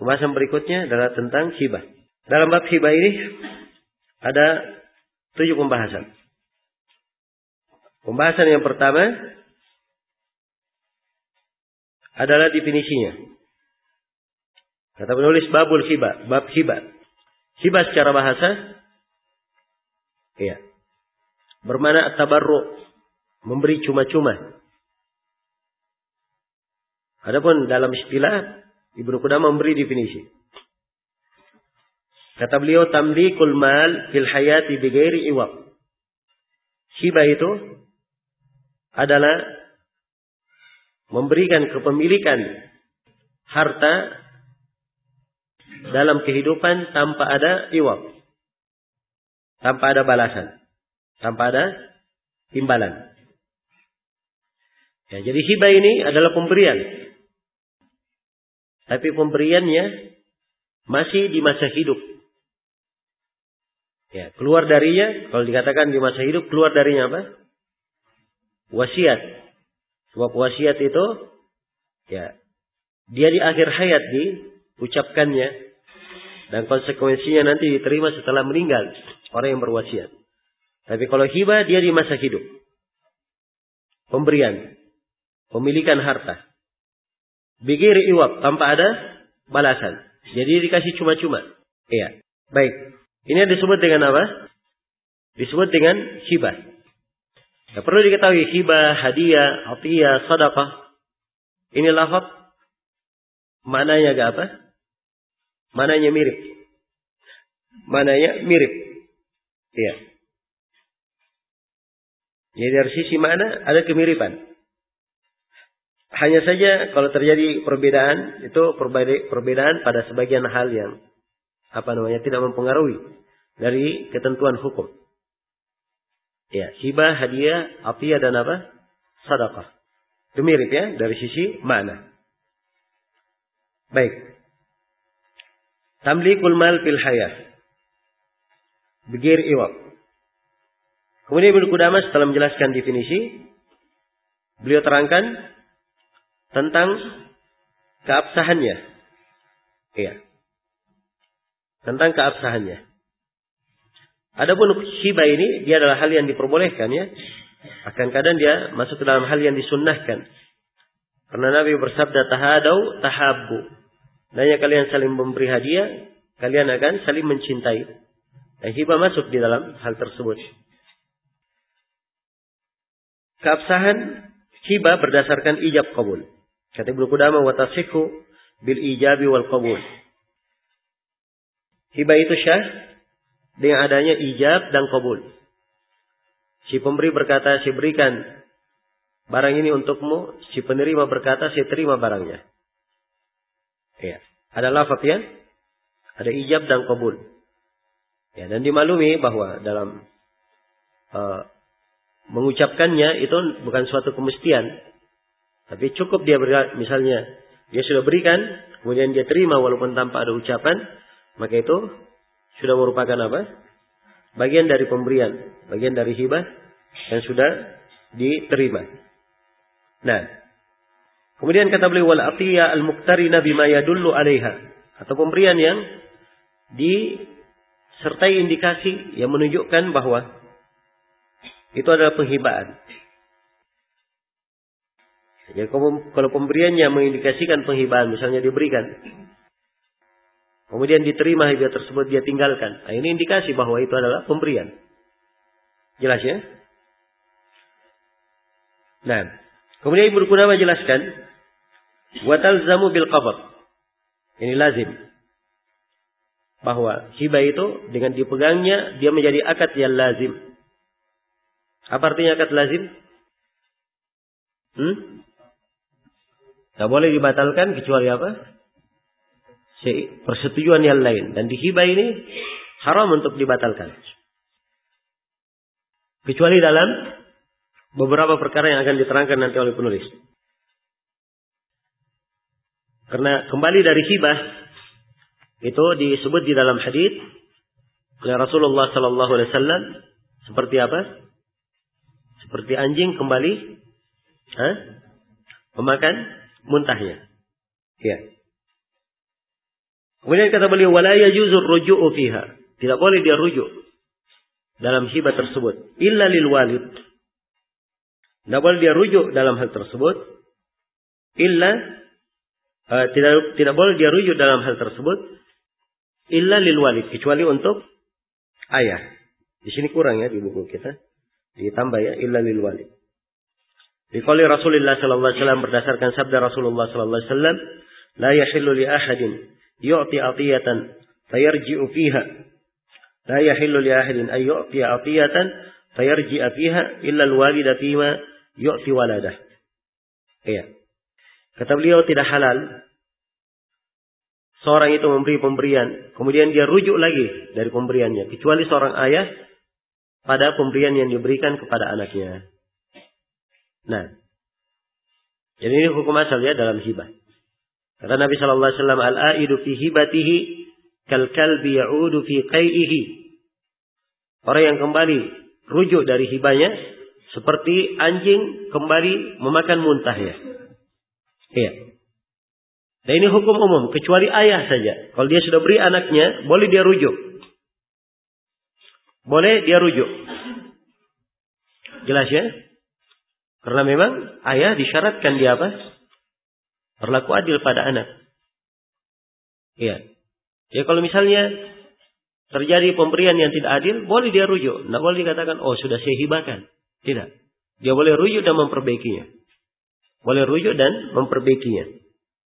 Pembahasan berikutnya adalah tentang hibah. Dalam bab hibah ini ada 7 pembahasan. Pembahasan yang pertama adalah definisinya. Kata penulis babul hibah, bab hibah. Hibah secara bahasa, ya, bermakna at-tabarru, memberi cuma-cuma. Adapun dalam istilah Ibnu Qudamah memberi definisi. Kata beliau, tamlikul mal fil hayati bighairi iwab. Hibah itu adalah memberikan kepemilikan harta dalam kehidupan tanpa ada iwab, tanpa ada balasan, tanpa ada imbalan. Ya, jadi hibah ini adalah pemberian. Tapi pemberiannya masih di masa hidup. Ya, keluar darinya, kalau dikatakan di masa hidup, keluar darinya apa? Wasiat. Sebab wasiat itu, ya, dia di akhir hayat diucapkannya, dan konsekuensinya nanti diterima setelah meninggal orang yang berwasiat. Tapi kalau hibah, dia di masa hidup. Pemberian. Pemilikan harta. Bighairi iwab, tanpa ada balasan. Jadi dikasih cuma-cuma. Iya. Baik. Ini disebut dengan apa? Disebut dengan hibah. Ya, perlu diketahui hibah, hadiah, atiyah, sedekah. Ini lafaz maknanya agak apa? Maknanya mirip. Maknanya mirip. Iya. Jadi dari sisi makna ada kemiripan. Hanya saja kalau terjadi perbedaan, itu perbedaan pada sebagian hal yang tidak mempengaruhi dari ketentuan hukum. Ya, hibah, hadiah, atiyah dan apa? Sedekah. Itu mirip ya dari sisi makna. Baik. Tamlikul mal fil hayah bighairi iwab. Kemudian Ibnu Qudamah setelah menjelaskan definisi, beliau terangkan tentang keabsahannya. Iya. Tentang keabsahannya. Adapun hibah ini, dia adalah hal yang diperbolehkan ya. Akan kadang dia masuk ke dalam hal yang disunnahkan. Karena Nabi bersabda, tahadau tahabbu. Hendaknya kalian saling memberi hadiah, kalian akan saling mencintai. Dan hibah masuk di dalam hal tersebut. Keabsahan hibah berdasarkan ijab qabul. Kata Ibnu Qudamah, wa tasihhu bil ijabi wal qabul. Hibah itu syah dengan adanya ijab dan qabul. Si pemberi berkata, saya berikan barang ini untukmu. Si penerima berkata, saya terima barangnya. Ya. Ada lafaz ya. Ada ijab dan qabul. Ya, dan dimaklumi bahwa dalam mengucapkannya itu bukan suatu kemestian. Tapi cukup dia misalnya dia sudah berikan, kemudian dia terima walaupun tanpa ada ucapan, maka itu sudah merupakan apa? Bagian dari pemberian, bagian dari hibah yang sudah diterima. Nah, kemudian kata beliau wal atiyah al-muqtarina bima yadullu 'alaiha, atau pemberian yang disertai indikasi yang menunjukkan bahwa itu adalah penghibaan. Jadi kalau pemberiannya mengindikasikan penghibaan, misalnya diberikan, kemudian diterima hibah tersebut dia tinggalkan, nah ini indikasi bahwa itu adalah pemberian. Jelas ya? Nah, kemudian Ibnu Qudamah jelaskan, wa talzamu bil qabd. Ini lazim. Bahwa hibah itu dengan dipegangnya dia menjadi akad yang lazim. Apa artinya akad lazim? Tak boleh dibatalkan kecuali apa? Persetujuan yang lain. Dan di hibah ini haram untuk dibatalkan. Kecuali dalam beberapa perkara yang akan diterangkan nanti oleh penulis. Karena kembali dari hibah itu disebut di dalam hadis oleh Rasulullah sallallahu alaihi wasallam seperti apa? Seperti anjing kembali memakan muntahnya. Ya. Kemudian kata beliau, wala yajuzur ruju'u fiha. Tidak boleh dia rujuk dalam hibah tersebut. Illa lil walid. Tidak boleh dia rujuk dalam hal tersebut. Tidak boleh dia rujuk dalam hal tersebut. Illa lil walid. Kecuali untuk ayah. Di sini kurang ya di buku kita. Ditambah ya, illa lil walid. Diqali Rasulullah sallallahu alaihi wasallam, berdasarkan sabda Rasulullah sallallahu alaihi wasallam, la yahillu li ahadin yu'ti atiyatan fayarji'u fiha. La yahillu li ahadin ay yu'ti atiyatan fayarji'a fiha illa al-walida fima yu'ti waladah. Iya. Kata beliau, tidak halal seorang itu memberi pemberian, kemudian dia rujuk lagi dari pemberiannya, kecuali seorang ayah pada pemberian yang diberikan kepada anaknya. Nah, jadi ini hukum asal ya dalam hibah. Kata Nabi sallallahu alaihi wasallam, al-aidu fi hibatihi kal kalbi ya'udu fi qai'ihi. Orang yang kembali rujuk dari hibahnya seperti anjing kembali memakan muntahnya. Iya. Dan ini hukum umum, kecuali ayah saja. Kalau dia sudah beri anaknya, boleh dia rujuk. Boleh dia rujuk. Jelas ya? Karena memang ayah disyaratkan dia apa? Berlaku adil pada anak. Iya. Ya kalau misalnya terjadi pemberian yang tidak adil, boleh dia rujuk. Tidak boleh dikatakan, oh sudah saya hibahkan. Tidak. Dia boleh rujuk dan memperbaikinya. Boleh rujuk dan memperbaikinya.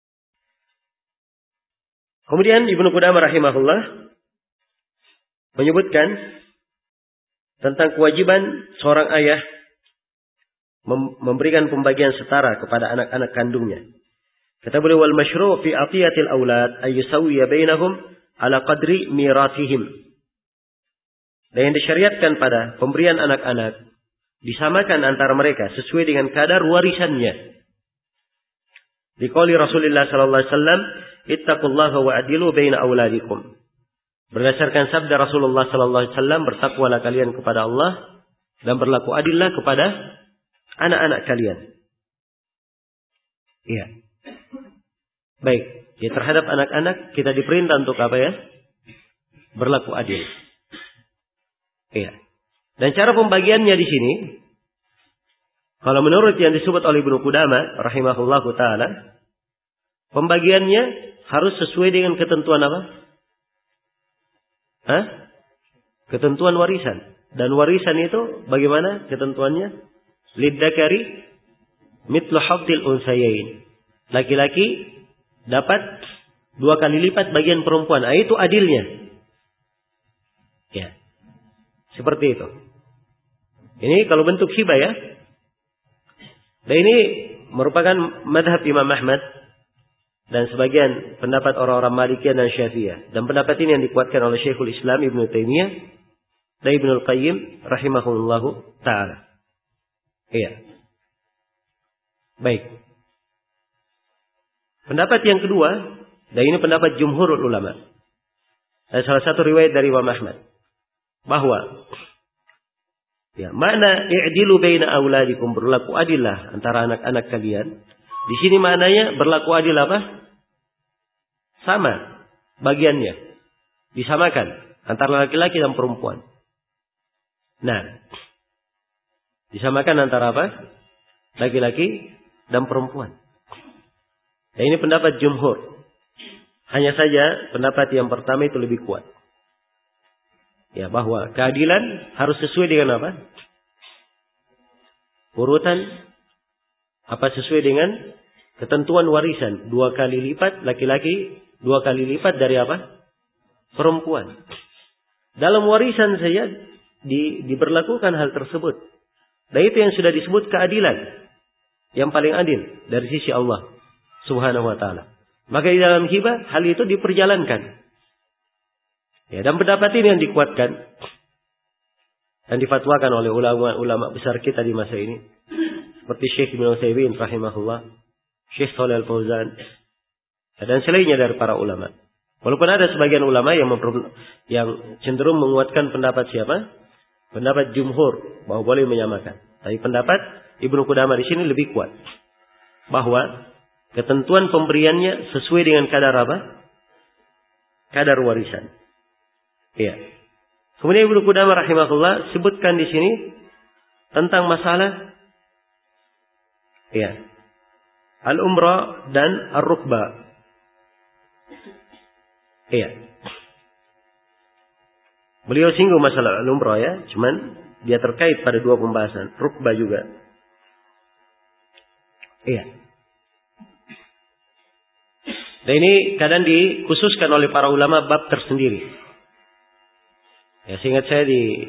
Kemudian Ibnu Qudamah rahimahullah menyebutkan tentang kewajiban seorang ayah memberikan pembagian setara kepada anak-anak kandungnya. Kata beliau, wal masyru' fi atiyatil aulad ay yusawwiya bainahum ala qadri mirathihim. Dan yang disyariatkan pada pemberian anak-anak, disamakan antara mereka sesuai dengan kadar warisannya. Diqali Rasulullah sallallahu alaihi wasallam, ittaqullaha wa adilu baina auladikum. Berdasarkan sabda Rasulullah sallallahu alaihi wasallam, bertakwalah kalian kepada Allah dan berlaku adillah kepada anak-anak kalian. Iya. Baik, ya terhadap anak-anak kita diperintah untuk apa ya? Berlaku adil. Iya. Dan cara pembagiannya di sini, kalau menurut yang disebut oleh Ibnu Qudamah rahimahullahu taala, pembagiannya harus sesuai dengan ketentuan apa? Ketentuan warisan. Dan warisan itu bagaimana ketentuannya? Lidzakari mithlu haddil unsayain. Laki-laki dapat 2 kali lipat bagian perempuan. Itu adilnya. Ya. Seperti itu. Ini kalau bentuk hibah ya. Dan ini merupakan madhab Imam Ahmad dan sebagian pendapat orang-orang Malikiyah dan Syafi'iyah. Dan pendapat ini yang dikuatkan oleh Syekhul Islam Ibnu Taimiyah dan Ibnul Qayyim rahimahullahu ta'ala. Iya. Baik. Pendapat yang kedua, dan ini pendapat jumhurul ulama. Ada salah satu riwayat dari Imam Ahmad bahwa ya, makna i'dilu baina auladikum, berlaku adillah antara anak-anak kalian. Di sini maknanya berlaku adil apa? Sama bagiannya. Disamakan antara laki-laki dan perempuan. Nah, disamakan antara apa? Laki-laki dan perempuan. Dan ini pendapat jumhur. Hanya saja pendapat yang pertama itu lebih kuat. Ya, bahwa keadilan harus sesuai dengan apa? Urutan apa sesuai dengan ketentuan warisan. 2 kali lipat laki-laki, 2 kali lipat dari apa? Perempuan. Dalam warisan saja diberlakukan hal tersebut. Dan itu yang sudah disebut keadilan. Yang paling adil dari sisi Allah Subhanahu wa ta'ala. Maka di dalam hibah hal itu diperjalankan. Ya, dan pendapat ini yang dikuatkan dan difatwakan oleh ulama-ulama besar kita di masa ini. Seperti Syekh Ibnu Utsaimin rahimahullah, Syekh Shalih Al-Fauzan, dan selainnya dari para ulama. Walaupun ada sebagian ulama yang cenderung menguatkan pendapat siapa? Pendapat jumhur bahwa boleh menyamakan. Tapi pendapat Ibnu Qudamah di sini lebih kuat bahwa ketentuan pemberiannya sesuai dengan kadar apa? kadar warisan. Iya. Kemudian Ibnu Qudamah rahimahullah sebutkan di sini tentang masalah al-umrah dan ar-rukbah. Iya. Beliau singgung masalah al-umrah ya, cuman dia terkait pada dua pembahasan, rukbah juga. Iya. Dan ini kadang dikhususkan oleh para ulama bab tersendiri. Ya, seingat saya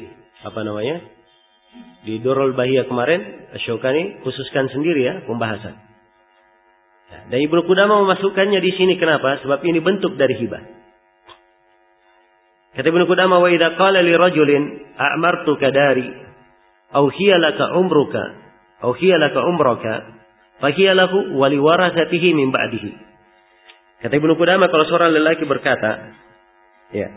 di Durrul Bahiyah kemarin, Asy-Syaukani khususkan sendiri ya pembahasan. Ya, dan Ibnu Qudamah memasukkannya di sini kenapa? Sebab ini bentuk dari hibah. Kata Ibnu Qudamah, wa idza qala li rajulin a'martuka dari aw hiya laka umruka aw hiya laka umraka fa hiya lahu wa li warasatihi min ba'dihi. Kata Ibnu Qudamah, kalau seorang lelaki berkata, ya,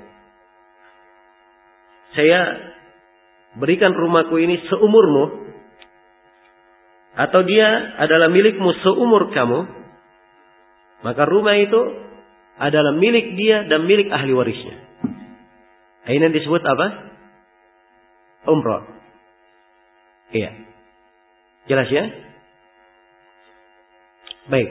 saya berikan rumahku ini seumurmu, atau dia adalah milikmu seumur kamu, maka rumah itu adalah milik dia dan milik ahli warisnya. Ini disebut apa? Umrah. Iya. Jelas ya? Baik.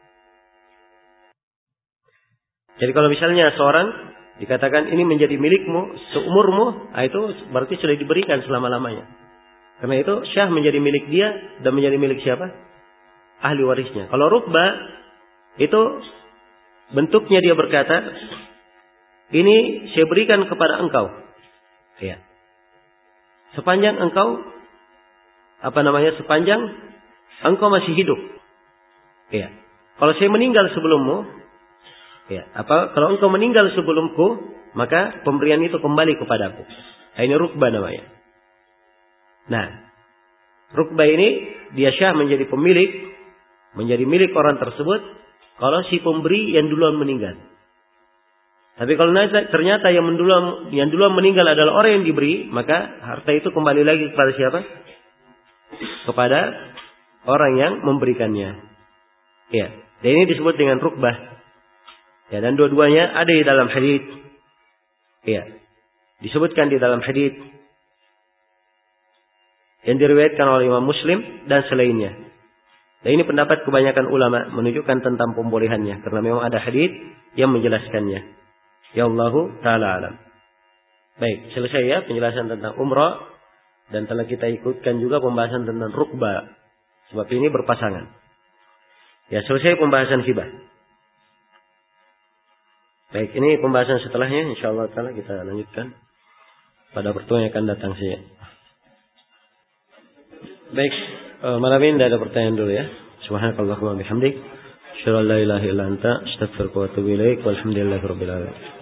Jadi kalau misalnya seorang dikatakan ini menjadi milikmu seumurmu, itu berarti sudah diberikan selama-lamanya. Karena itu syah menjadi milik dia dan menjadi milik siapa? Ahli warisnya. Kalau rukbah itu bentuknya dia berkata, ini saya berikan kepada engkau. Ya. Sepanjang engkau sepanjang engkau masih hidup. Ya. Kalau saya meninggal sebelummu, kalau engkau meninggal sebelumku, maka pemberian itu kembali kepadaku. Ini rukbah namanya. Nah, rukbah ini dia syah menjadi pemilik, menjadi milik orang tersebut kalau si pemberi yang duluan meninggal. Tapi kalau ternyata yang duluan meninggal adalah orang yang diberi, maka harta itu kembali lagi kepada siapa? Kepada orang yang memberikannya. Ya, dan ini disebut dengan rukbah. Ya, dan dua-duanya ada di dalam hadits. Ya, disebutkan di dalam hadits yang diriwayatkan oleh Imam Muslim dan selainnya. Dan ini pendapat kebanyakan ulama menunjukkan tentang pembolehannya, karena memang ada hadits yang menjelaskannya. Ya Allahu ta'ala alam. Baik, selesai ya penjelasan tentang umrah, dan telah kita ikutkan juga pembahasan tentang rukbah, sebab ini berpasangan. Ya, selesai pembahasan hibah. Baik, ini pembahasan setelahnya insyaallah taala kita lanjutkan pada pertemuan yang akan datang saja. Baik, malam ini tidak ada pertanyaan dulu ya. Subhanakallahumma bihamdik, asyhadu an la ilaha illa anta, astaghfiruka wa atubu ilaik, walhamdulillahirabbil alamin.